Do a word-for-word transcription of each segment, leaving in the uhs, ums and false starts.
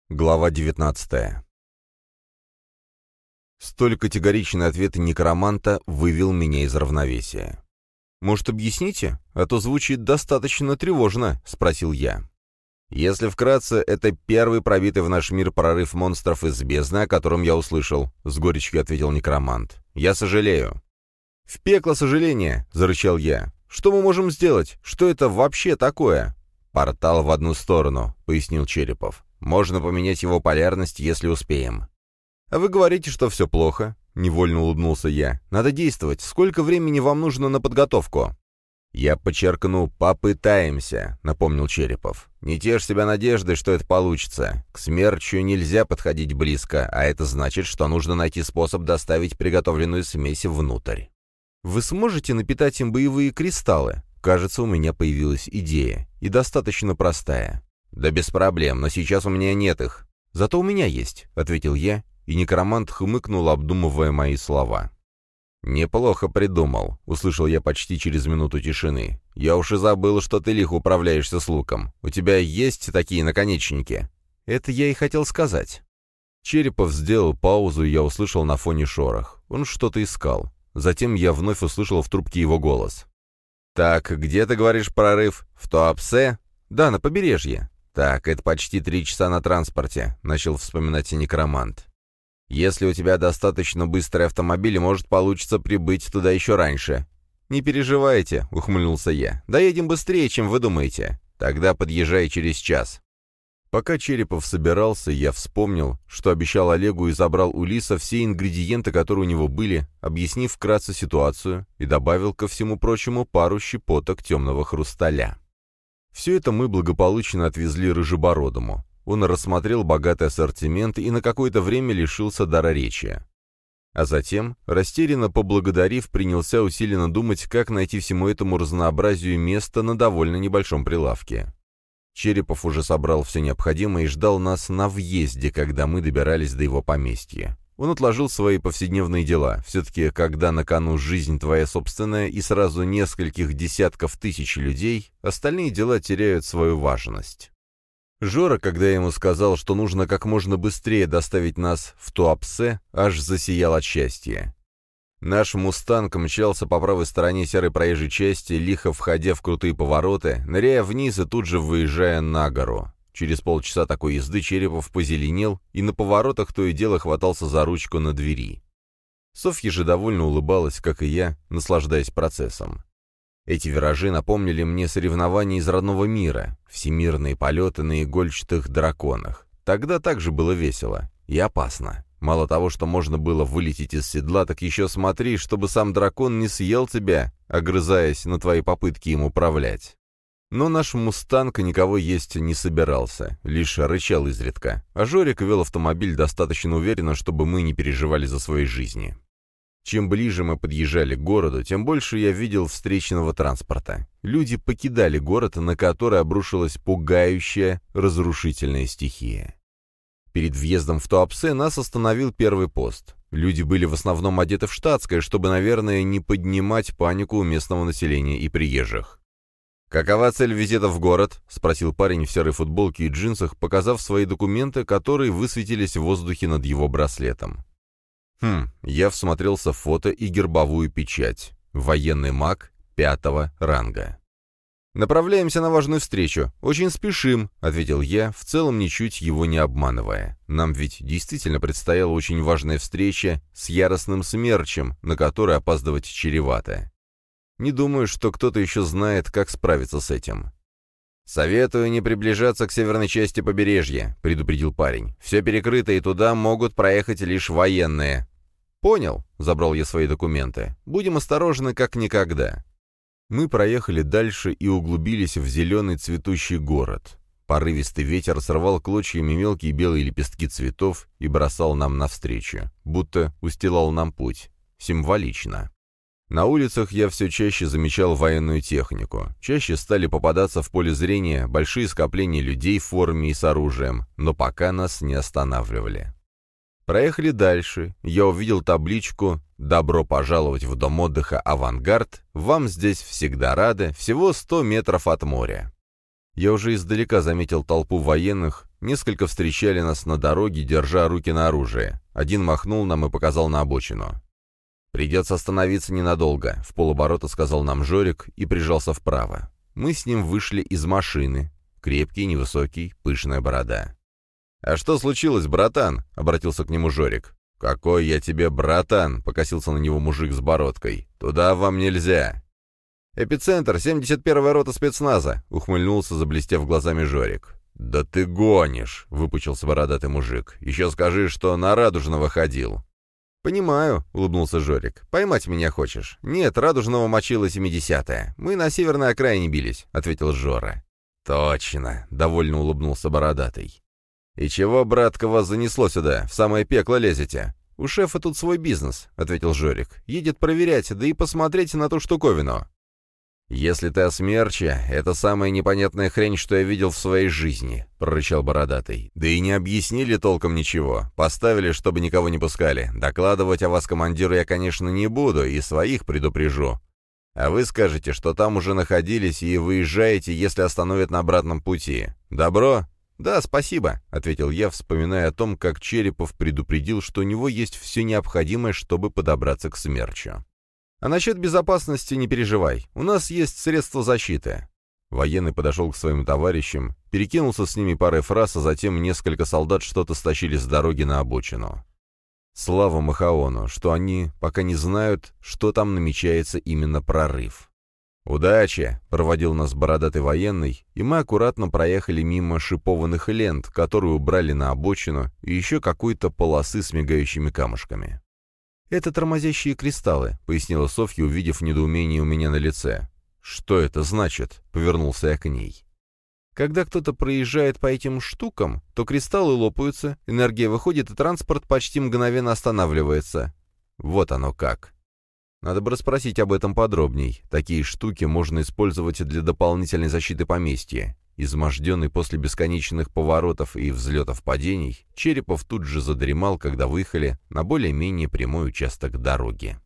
Глава девятнадцатая. Столь категоричный ответ некроманта вывел меня из равновесия. «Может, объясните? А то звучит достаточно тревожно», — спросил я. «Если вкратце, это первый пробитый в наш мир прорыв монстров из бездны, о котором я услышал», — с горечью ответил некромант. «Я сожалею». «В пекло сожаления!» — зарычал я. «Что мы можем сделать? Что это вообще такое?» «Портал в одну сторону», — пояснил Черепов. «Можно поменять его полярность, если успеем». «А вы говорите, что все плохо?» — невольно улыбнулся я. «Надо действовать. Сколько времени вам нужно на подготовку?» «Я подчеркну, попытаемся», — напомнил Черепов. «Не тешь себя надеждой, что это получится. К смерчу нельзя подходить близко, а это значит, что нужно найти способ доставить приготовленную смесь внутрь». «Вы сможете напитать им боевые кристаллы?» Кажется, у меня появилась идея, и достаточно простая. «Да без проблем, но сейчас у меня нет их». «Зато у меня есть», — ответил я, и некромант хмыкнул, обдумывая мои слова. «Неплохо придумал», — услышал я почти через минуту тишины. «Я уж и забыл, что ты лихо управляешься с луком. У тебя есть такие наконечники?» «Это я и хотел сказать». Черепов сделал паузу, и я услышал на фоне шорох. Он что-то искал. Затем я вновь услышал в трубке его голос. «Так, где, ты говоришь, прорыв? В Туапсе?» «Да, на побережье». «Так, это почти три часа на транспорте», — начал вспоминать некромант. «Если у тебя достаточно быстрый автомобиль, может, получится прибыть туда еще раньше». «Не переживайте», — ухмыльнулся я. «Доедем быстрее, чем вы думаете. Тогда подъезжай через час». Пока Черепов собирался, я вспомнил, что обещал Олегу и забрал у Лиса все ингредиенты, которые у него были, объяснив вкратце ситуацию, и добавил ко всему прочему пару щепоток темного хрусталя. Все это мы благополучно отвезли Рыжебородому. Он рассмотрел богатый ассортимент и на какое-то время лишился дара речи. А затем, растерянно поблагодарив, принялся усиленно думать, как найти всему этому разнообразию место на довольно небольшом прилавке. Черепов уже собрал все необходимое и ждал нас на въезде, когда мы добирались до его поместья. Он отложил свои повседневные дела. Все-таки, когда на кону жизнь твоя собственная и сразу нескольких десятков тысяч людей, остальные дела теряют свою важность. Жора, когда я ему сказал, что нужно как можно быстрее доставить нас в Туапсе, аж засиял от счастья. Наш «Мустанг» мчался по правой стороне серой проезжей части, лихо входя в крутые повороты, ныряя вниз и тут же выезжая на гору. Через полчаса такой езды Черепов позеленел и на поворотах то и дело хватался за ручку на двери. Софья же довольно улыбалась, как и я, наслаждаясь процессом. Эти виражи напомнили мне соревнования из родного мира, всемирные полеты на игольчатых драконах. Тогда также было весело и опасно. Мало того, что можно было вылететь из седла, так еще смотри, чтобы сам дракон не съел тебя, огрызаясь на твои попытки им управлять. Но наш «Мустанг» никого есть не собирался, лишь рычал изредка, а Жорик вел автомобиль достаточно уверенно, чтобы мы не переживали за свои жизни. Чем ближе мы подъезжали к городу, тем больше я видел встречного транспорта. Люди покидали город, на который обрушилась пугающая, разрушительная стихия. Перед въездом в Туапсе нас остановил первый пост. Люди были в основном одеты в штатское, чтобы, наверное, не поднимать панику у местного населения и приезжих. «Какова цель визита в город?» — спросил парень в серой футболке и джинсах, показав свои документы, которые высветились в воздухе над его браслетом. Хм, я всмотрелся в фото и гербовую печать. Военный маг пятого ранга. «Направляемся на важную встречу. Очень спешим», — ответил я, в целом ничуть его не обманывая. Нам ведь действительно предстояла очень важная встреча с яростным смерчем, на которой опаздывать чревато. Не думаю, что кто-то еще знает, как справиться с этим. «Советую не приближаться к северной части побережья», — предупредил парень. «Все перекрыто, и туда могут проехать лишь военные». «Понял», — забрал я свои документы. «Будем осторожны, как никогда». Мы проехали дальше и углубились в зеленый цветущий город. Порывистый ветер срывал клочьями мелкие белые лепестки цветов и бросал нам навстречу, будто устилал нам путь. Символично. На улицах я все чаще замечал военную технику. Чаще стали попадаться в поле зрения большие скопления людей в форме и с оружием, но пока нас не останавливали. Проехали дальше. Я увидел табличку «Добро пожаловать в дом отдыха «Авангард». Вам здесь всегда рады. Всего сто метров от моря». Я уже издалека заметил толпу военных, Несколько встречали нас на дороге, держа руки на оружие. Один махнул нам и показал на обочину. «Придется остановиться ненадолго», — в полоборота сказал нам Жорик и прижался вправо. Мы с ним вышли из машины. Крепкий, невысокий, пышная борода. «А что случилось, братан?» — обратился к нему Жорик. «Какой я тебе братан?» — покосился на него мужик с бородкой. «Туда вам нельзя». «Эпицентр, семьдесят первая рота спецназа», — ухмыльнулся, заблестев глазами Жорик. «Да ты гонишь!» — выпучился бородатый мужик. «Еще скажи, что на Радужного ходил». «Понимаю», — улыбнулся Жорик. «Поймать меня хочешь?» «Нет, Радужного мочила семидесятая. Мы на северной окраине бились», — ответил Жора. «Точно», — довольно улыбнулся бородатый. «И чего, братка, вас занесло сюда? В самое пекло лезете?» «У шефа тут свой бизнес», — ответил Жорик. «Едет проверять, да и посмотреть на ту штуковину». «Если ты о смерче, это самая непонятная хрень, что я видел в своей жизни», — прорычал бородатый. «Да и не объяснили толком ничего. Поставили, чтобы никого не пускали. Докладывать о вас командиру я, конечно, не буду, и своих предупрежу. А вы скажете, что там уже находились и выезжаете, если остановят на обратном пути. Добро?» «Да, спасибо», — ответил я, вспоминая о том, как Черепов предупредил, что у него есть все необходимое, чтобы подобраться к смерчу. «А насчет безопасности не переживай. У нас есть средства защиты». Военный подошел к своим товарищам, перекинулся с ними парой фраз, а затем несколько солдат что-то стащили с дороги на обочину. Слава Махаону, что они пока не знают, что там намечается именно прорыв. «Удачи!» — проводил нас бородатый военный, и мы аккуратно проехали мимо шипованных лент, которые убрали на обочину, и еще какой-то полосы с мигающими камушками. «Это тормозящие кристаллы», — пояснила Софья, увидев недоумение у меня на лице. «Что это значит?» — повернулся я к ней. «Когда кто-то проезжает по этим штукам, то кристаллы лопаются, энергия выходит, и транспорт почти мгновенно останавливается. Вот оно как. Надо бы расспросить об этом подробней. Такие штуки можно использовать для дополнительной защиты поместья». Изможденный после бесконечных поворотов и взлетов-падений, Черепов тут же задремал, когда выехали на более-менее прямой участок дороги.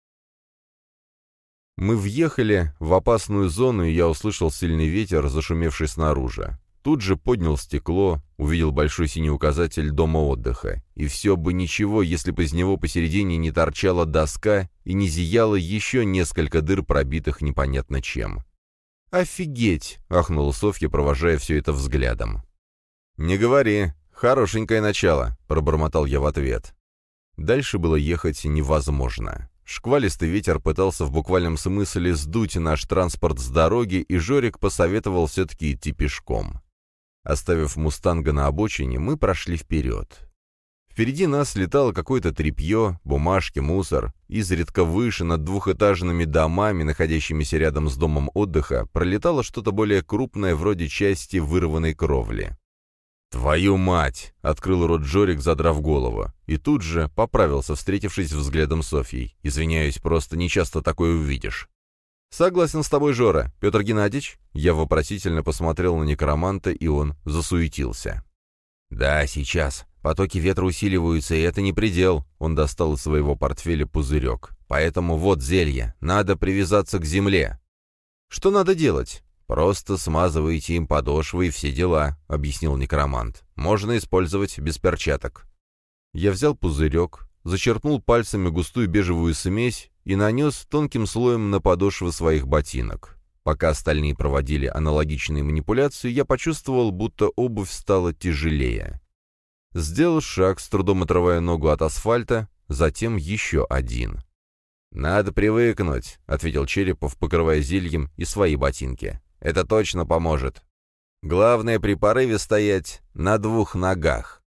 Мы въехали в опасную зону, и я услышал сильный ветер, зашумевший снаружи. Тут же поднял стекло, увидел большой синий указатель дома отдыха. И все бы ничего, если бы из него посередине не торчала доска и не зияло еще несколько дыр, пробитых непонятно чем. «Офигеть!» — ахнула Софья, провожая все это взглядом. «Не говори. Хорошенькое начало», — пробормотал я в ответ. Дальше было ехать невозможно. Шквалистый ветер пытался в буквальном смысле сдуть наш транспорт с дороги, и Жорик посоветовал все-таки идти пешком. Оставив «Мустанга» на обочине, мы прошли вперед. Впереди нас летало какое-то тряпье, бумажки, мусор. Изредка выше, над двухэтажными домами, находящимися рядом с домом отдыха, пролетало что-то более крупное, вроде части вырванной кровли. «Твою мать!» — открыл рот Жорик, задрав голову. И тут же поправился, встретившись взглядом с Софьей. «Извиняюсь, просто нечасто такое увидишь». «Согласен с тобой, Жора. Петр Геннадьевич?» Я вопросительно посмотрел на некроманта, и он засуетился. «Да, сейчас. Потоки ветра усиливаются, и это не предел». Он достал из своего портфеля пузырек. «Поэтому вот зелье. Надо привязаться к земле». «Что надо делать?» «Просто смазываете им подошвы и все дела», — объяснил некромант. «Можно использовать без перчаток». Я взял пузырек, зачерпнул пальцами густую бежевую смесь и нанес тонким слоем на подошвы своих ботинок. Пока остальные проводили аналогичные манипуляции, я почувствовал, будто обувь стала тяжелее. Сделал шаг, с трудом отрывая ногу от асфальта, затем еще один. «Надо привыкнуть», — ответил Черепов, покрывая зельем и свои ботинки. «Это точно поможет. Главное при порыве стоять на двух ногах».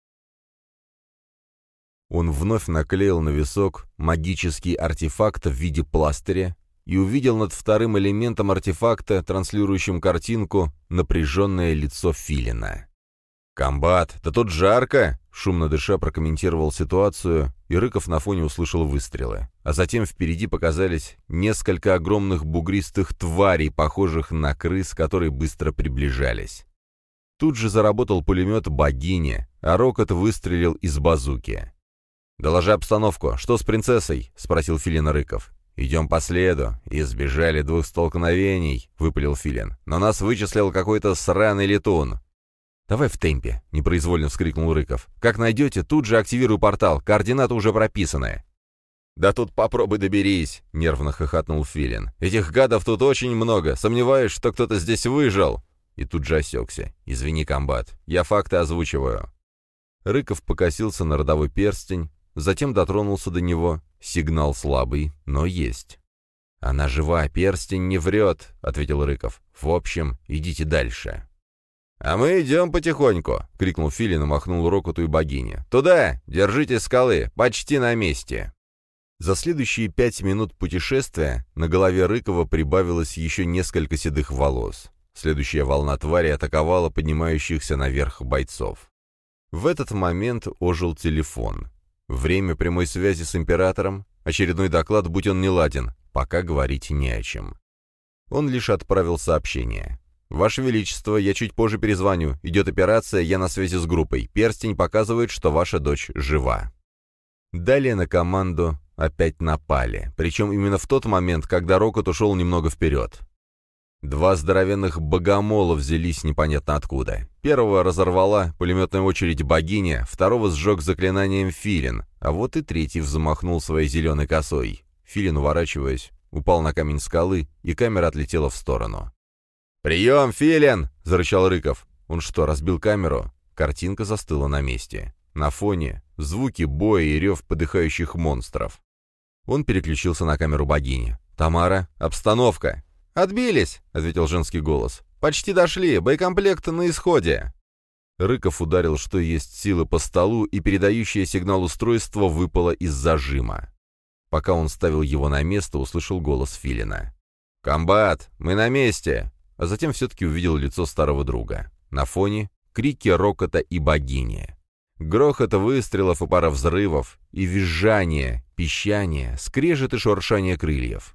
Он вновь наклеил на висок магический артефакт в виде пластыря и увидел над вторым элементом артефакта, транслирующим картинку, напряженное лицо Филина. «Комбат, да тут жарко!» — шумно дыша прокомментировал ситуацию, и Рыков на фоне услышал выстрелы. А затем впереди показались несколько огромных бугристых тварей, похожих на крыс, которые быстро приближались. Тут же заработал пулемет богини, а Рокот выстрелил из базуки. «Доложи обстановку. Что с принцессой?» — спросил Филин Рыков. «Идем по следу. Избежали двух столкновений», — выпалил Филин. «Но нас вычислил какой-то сраный летун». «Давай в темпе», — непроизвольно вскрикнул Рыков. «Как найдете, тут же активируй портал, координаты уже прописаны». «Да тут попробуй доберись», — нервно хохотнул Филин. «Этих гадов тут очень много, сомневаюсь, что кто-то здесь выжил». И тут же осекся. «Извини, комбат, я факты озвучиваю». Рыков покосился на родовой перстень, затем дотронулся до него. Сигнал слабый, но есть. «Она жива, перстень не врет», — ответил Рыков. «В общем, идите дальше». «А мы идем потихоньку», — крикнул Филин и махнул Рокоту и богине. «Туда! Держите скалы! Почти на месте!» За следующие пять минут путешествия на голове Рыкова прибавилось еще несколько седых волос. Следующая волна твари атаковала поднимающихся наверх бойцов. В этот момент ожил телефон. Время прямой связи с императором, очередной доклад, будь он неладен, пока говорить не о чем. Он лишь отправил сообщение. «Ваше Величество, я чуть позже перезвоню. Идет операция, я на связи с группой. Перстень показывает, что ваша дочь жива». Далее на команду опять напали, причем именно в тот момент, когда Рокот ушел немного вперед. Два здоровенных богомола взялись непонятно откуда. Первого разорвала пулеметная очередь богиня, второго сжег заклинанием Филин, а вот и третий взмахнул своей зеленой косой. Филин, уворачиваясь, упал на камень скалы, и камера отлетела в сторону. «Прием, Филин!» — зарычал Рыков. Он что, разбил камеру? Картинка застыла на месте. На фоне звуки боя и рев подыхающих монстров. Он переключился на камеру богини. «Тамара, обстановка!» «Отбились!» — ответил женский голос. «Почти дошли, боекомплект на исходе!» Рыков ударил, что есть силы, по столу, и передающее сигнал устройство выпало из зажима. Пока он ставил его на место, услышал голос Филина. «Комбат, мы на месте!» А затем все-таки увидел лицо старого друга. На фоне крики Рокота и богини. Грохот выстрелов и пара взрывов, и визжание, пищание, скрежет и шуршание крыльев.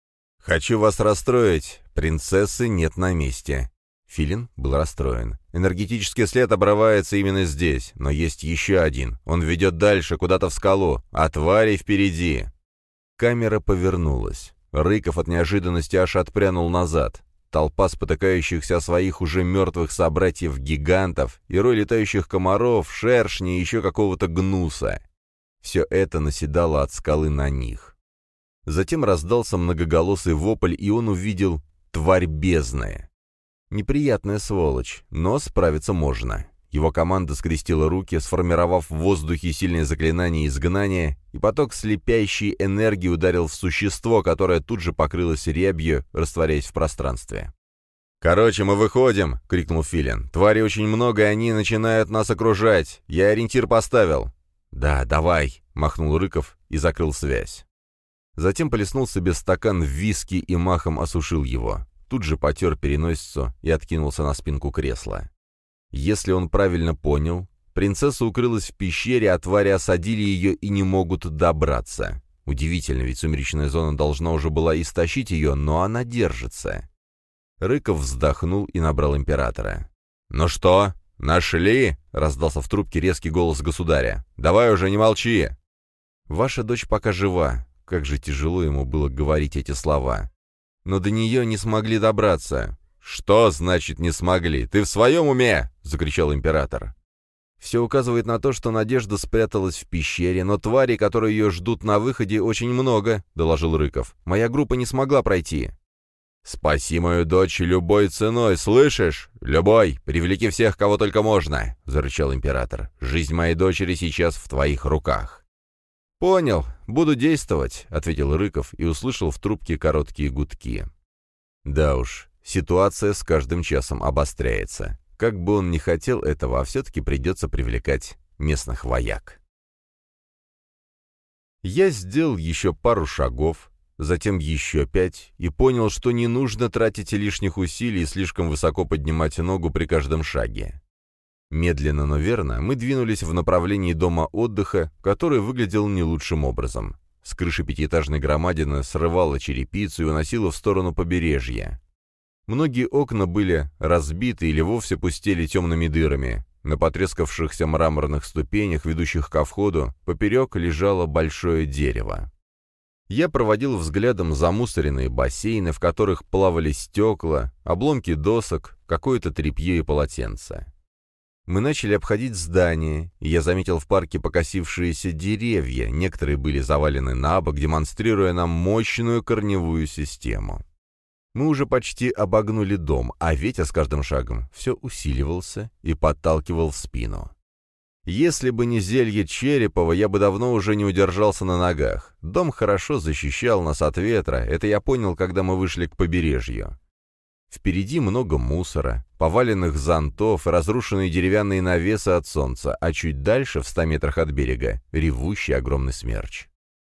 «Хочу вас расстроить. Принцессы нет на месте». Филин был расстроен. Энергетический след обрывается именно здесь, но есть еще один. Он ведет дальше, куда-то в скалу, а твари впереди. Камера повернулась. Рыков от неожиданности аж отпрянул назад. Толпа спотыкающихся о своих уже мертвых собратьев-гигантов и рой летающих комаров, шершней и еще какого-то гнуса. Все это наседало от скалы на них. Затем раздался многоголосый вопль, и он увидел тварь бездны. Неприятная сволочь, но справиться можно. Его команда скрестила руки, сформировав в воздухе сильное заклинание изгнания, и поток слепящей энергии ударил в существо, которое тут же покрылось рябью, растворяясь в пространстве. «Короче, мы выходим!» — крикнул Филин. «Тварей очень много, и они начинают нас окружать. Я ориентир поставил». «Да, давай!» — махнул Рыков и закрыл связь. Затем плеснул себе стакан виски и махом осушил его. Тут же потер переносицу и откинулся на спинку кресла. Если он правильно понял, принцесса укрылась в пещере, а твари осадили ее и не могут добраться. Удивительно, ведь сумеречная зона должна уже была истощить ее, но она держится. Рыков вздохнул и набрал императора. «Ну что, нашли?» — раздался в трубке резкий голос государя. «Давай уже, не молчи!» «Ваша дочь пока жива». Как же тяжело ему было говорить эти слова. Но до нее не смогли добраться. «Что значит не смогли? Ты в своем уме?» — закричал император. «Все указывает на то, что Надежда спряталась в пещере, но тварей, которые ее ждут на выходе, очень много», — доложил Рыков. «Моя группа не смогла пройти». «Спаси мою дочь любой ценой, слышишь? Любой! Привлеки всех, кого только можно!» — зарычал император. «Жизнь моей дочери сейчас в твоих руках». «Понял, буду действовать», — ответил Рыков и услышал в трубке короткие гудки. Да уж, ситуация с каждым часом обостряется. Как бы он ни хотел этого, а все-таки придется привлекать местных вояк. Я сделал еще пару шагов, затем еще пять, и понял, что не нужно тратить лишних усилий и слишком высоко поднимать ногу при каждом шаге. Медленно, но верно, мы двинулись в направлении дома отдыха, который выглядел не лучшим образом. С крыши пятиэтажной громадины срывало черепицу и уносило в сторону побережья. Многие окна были разбиты или вовсе пустели темными дырами. На потрескавшихся мраморных ступенях, ведущих ко входу, поперек лежало большое дерево. Я проводил взглядом замусоренные бассейны, в которых плавали стекла, обломки досок, какое-то тряпье и полотенце. Мы начали обходить здание, и я заметил в парке покосившиеся деревья, некоторые были завалены на бок, демонстрируя нам мощную корневую систему. Мы уже почти обогнули дом, а ветер с каждым шагом все усиливался и подталкивал в спину. Если бы не зелье Черепова, я бы давно уже не удержался на ногах. Дом хорошо защищал нас от ветра, это я понял, когда мы вышли к побережью. Впереди много мусора, поваленных зонтов и разрушенные деревянные навесы от солнца, а чуть дальше, в ста метрах от берега, ревущий огромный смерч.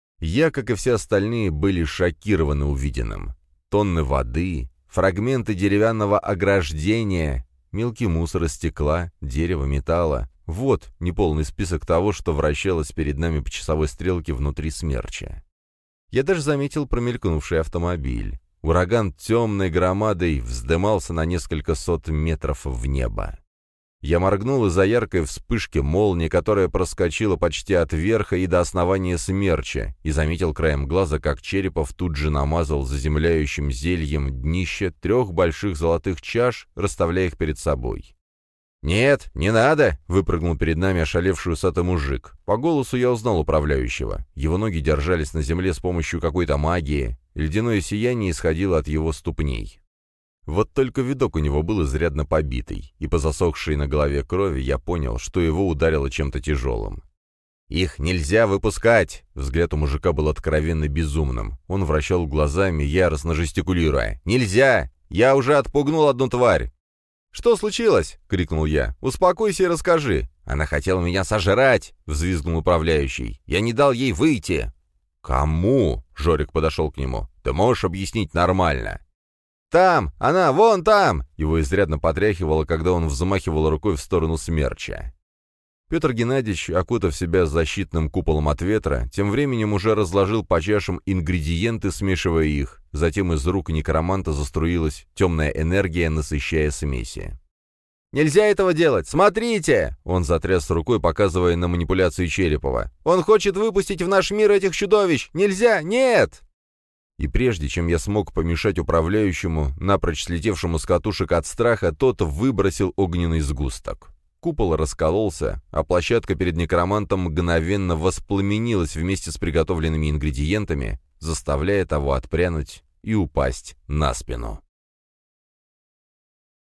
Я, как и все остальные, были шокированы увиденным. Тонны воды, фрагменты деревянного ограждения, мелкий мусор из стекла, дерева, металла. Вот неполный список того, что вращалось перед нами по часовой стрелке внутри смерча. Я даже заметил промелькнувший автомобиль. Ураган темной громадой вздымался на несколько сот метров в небо. Я моргнул из-за яркой вспышки молнии, которая проскочила почти от верха и до основания смерча, и заметил краем глаза, как Черепов тут же намазал заземляющим зельем днище трех больших золотых чаш, расставляя их перед собой. «Нет, не надо!» — выпрыгнул перед нами ошалевший усатый мужик. По голосу я узнал управляющего. Его ноги держались на земле с помощью какой-то магии. Ледяное сияние исходило от его ступней. Вот только видок у него был изрядно побитый, и по засохшей на голове крови я понял, что его ударило чем-то тяжелым. «Их нельзя выпускать!» Взгляд у мужика был откровенно безумным. Он вращал глазами, яростно жестикулируя. «Нельзя! Я уже отпугнул одну тварь!» «Что случилось?» — крикнул я. «Успокойся и расскажи». «Она хотела меня сожрать!» — взвизгнул управляющий. «Я не дал ей выйти!» «Кому?» — Жорик подошел к нему. «Ты можешь объяснить нормально?» «Там! Она! Вон там!» Его изрядно потряхивало, когда он взмахивал рукой в сторону смерча. Петр Геннадьевич, окутав себя защитным куполом от ветра, тем временем уже разложил по чашам ингредиенты, смешивая их. Затем из рук некроманта заструилась темная энергия, насыщая смеси. «Нельзя этого делать! Смотрите!» Он затряс рукой, показывая на манипуляции Черепова. «Он хочет выпустить в наш мир этих чудовищ! Нельзя! Нет!» И прежде чем я смог помешать управляющему, напрочь слетевшему с катушек от страха, тот выбросил огненный сгусток. Купол раскололся, а площадка перед некромантом мгновенно воспламенилась вместе с приготовленными ингредиентами, заставляя того отпрянуть и упасть на спину.